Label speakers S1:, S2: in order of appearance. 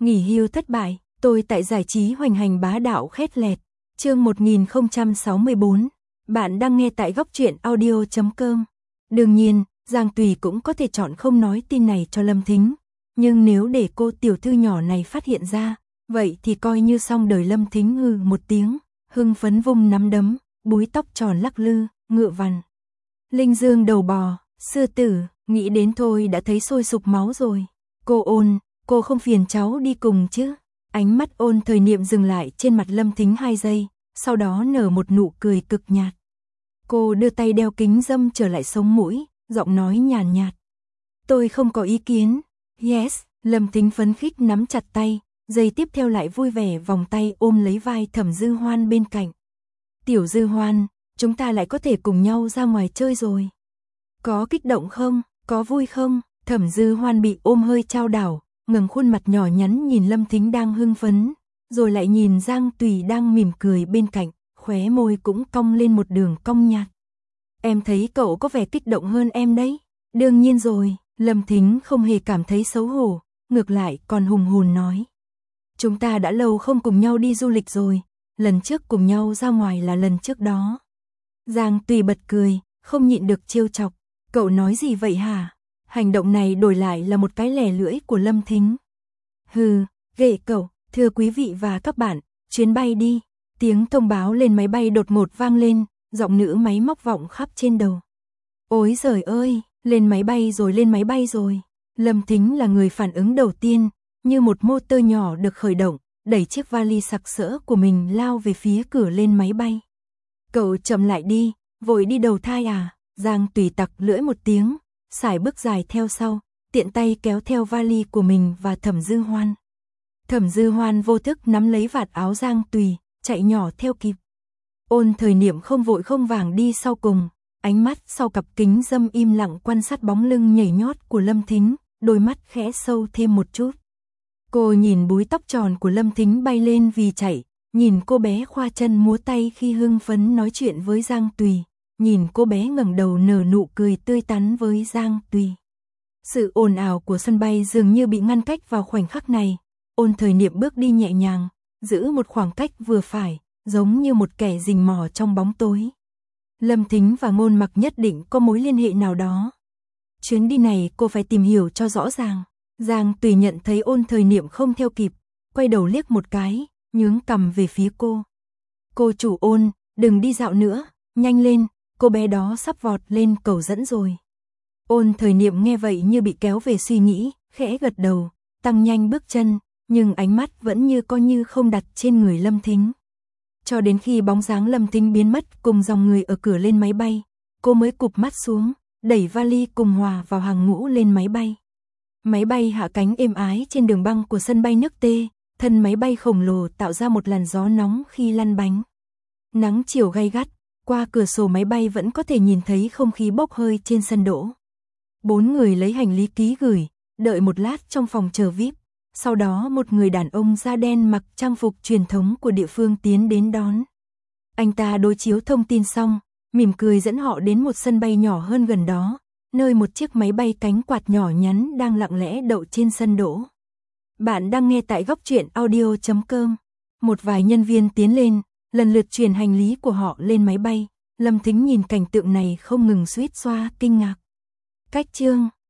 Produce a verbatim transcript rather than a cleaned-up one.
S1: Nghỉ hưu thất bại, tôi tại giải trí hoành hành bá đạo khét lẹt. Chương một nghìn không trăm sáu mươi bốn. Bạn đang nghe tại góc truyện audio chấm com. Đương nhiên, Giang Tùy cũng có thể chọn không nói tin này cho Lâm Thính. Nhưng nếu để cô tiểu thư nhỏ này phát hiện ra, vậy thì coi như xong đời. Lâm Thính hừ một tiếng, hưng phấn vung nắm đấm, búi tóc tròn lắc lư, ngựa vằn. Linh dương đầu bò, sư tử, nghĩ đến thôi đã thấy sôi sục máu rồi. Cô Ôn, cô không phiền cháu đi cùng chứ? Ánh mắt Ôn Thời Niệm dừng lại trên mặt Lâm Thính hai giây, sau đó nở một nụ cười cực nhạt. Cô đưa tay đeo kính râm trở lại sống mũi, giọng nói nhàn nhạt. Tôi không có ý kiến. Yes, Lâm Thính phấn khích nắm chặt tay, giây tiếp theo lại vui vẻ vòng tay ôm lấy vai Thẩm Dư Hoan bên cạnh. Tiểu Dư Hoan, chúng ta lại có thể cùng nhau ra ngoài chơi rồi. Có kích động không? Có vui không? Thẩm Dư Hoan bị ôm hơi chao đảo, ngẩng khuôn mặt nhỏ nhắn nhìn Lâm Thính đang hưng phấn, rồi lại nhìn Giang Tùy đang mỉm cười bên cạnh, khóe môi cũng cong lên một đường cong nhạt. Em thấy cậu có vẻ kích động hơn em đấy. Đương nhiên rồi, Lâm Thính không hề cảm thấy xấu hổ, ngược lại còn hùng hồn nói. Chúng ta đã lâu không cùng nhau đi du lịch rồi, lần trước cùng nhau ra ngoài là lần trước đó. Giang Tùy bật cười, không nhịn được trêu chọc. Cậu nói gì vậy hả? Hành động này đổi lại là một cái lẻ lưỡi của Lâm Thính. Hừ, ghệ cậu, thưa quý vị và các bạn, chuyến bay đi. Tiếng thông báo lên máy bay đột ngột vang lên, giọng nữ máy móc vọng khắp trên đầu. Ôi giời ơi, lên máy bay rồi lên máy bay rồi. Lâm Thính là người phản ứng đầu tiên, như một motor nhỏ được khởi động, đẩy chiếc vali sặc sỡ của mình lao về phía cửa lên máy bay. Cậu chậm lại đi, vội đi đầu thai à? Giang Tùy tặc lưỡi một tiếng, sải bước dài theo sau, tiện tay kéo theo vali của mình và Thẩm Dư Hoan. Thẩm Dư Hoan vô thức nắm lấy vạt áo Giang Tùy, chạy nhỏ theo kịp. Ôn Thời Niệm không vội không vàng đi sau cùng, ánh mắt sau cặp kính râm im lặng quan sát bóng lưng nhảy nhót của Lâm Thính, đôi mắt khẽ sâu thêm một chút. Cô nhìn búi tóc tròn của Lâm Thính bay lên vì chạy, nhìn cô bé khoa chân múa tay khi hưng phấn nói chuyện với Giang Tùy, nhìn cô bé ngẩng đầu nở nụ cười tươi tắn với Giang Tùy. Sự ồn ào của sân bay dường như bị ngăn cách vào khoảnh khắc này. Ôn Thời Niệm bước đi nhẹ nhàng, giữ một khoảng cách vừa phải, giống như một kẻ rình mò trong bóng tối. Lâm Thính và Ngôn Mặc nhất định có mối liên hệ nào đó. Chuyến đi này cô phải tìm hiểu cho rõ ràng. Giang Tùy nhận thấy Ôn Thời Niệm không theo kịp, quay đầu liếc một cái, nhướng cằm về phía cô. Cô chủ Ôn, đừng đi dạo nữa, nhanh lên, cô bé đó sắp vọt lên cầu dẫn rồi. Ôn Thời Niệm nghe vậy như bị kéo về suy nghĩ, khẽ gật đầu, tăng nhanh bước chân, nhưng ánh mắt vẫn như coi như không đặt trên người Lâm Thính. Cho đến khi bóng dáng Lâm Thính biến mất cùng dòng người ở cửa lên máy bay, cô mới cụp mắt xuống, đẩy vali cùng hòa vào hàng ngũ lên máy bay. Máy bay hạ cánh êm ái trên đường băng của sân bay nước T, thân máy bay khổng lồ tạo ra một làn gió nóng khi lăn bánh. Nắng chiều gay gắt, qua cửa sổ máy bay vẫn có thể nhìn thấy không khí bốc hơi trên sân đỗ. Bốn người lấy hành lý ký gửi, đợi một lát trong phòng chờ vi ai pi. Sau đó một người đàn ông da đen mặc trang phục truyền thống của địa phương tiến đến đón. Anh ta đối chiếu thông tin xong, mỉm cười dẫn họ đến một sân bay nhỏ hơn gần đó, nơi một chiếc máy bay cánh quạt nhỏ nhắn đang lặng lẽ đậu trên sân đỗ. Bạn đang nghe tại góc truyện audio chấm com. Một vài nhân viên tiến lên, lần lượt chuyển hành lý của họ lên máy bay. Lâm Thính nhìn cảnh tượng này không ngừng suýt xoa kinh ngạc. Cách chương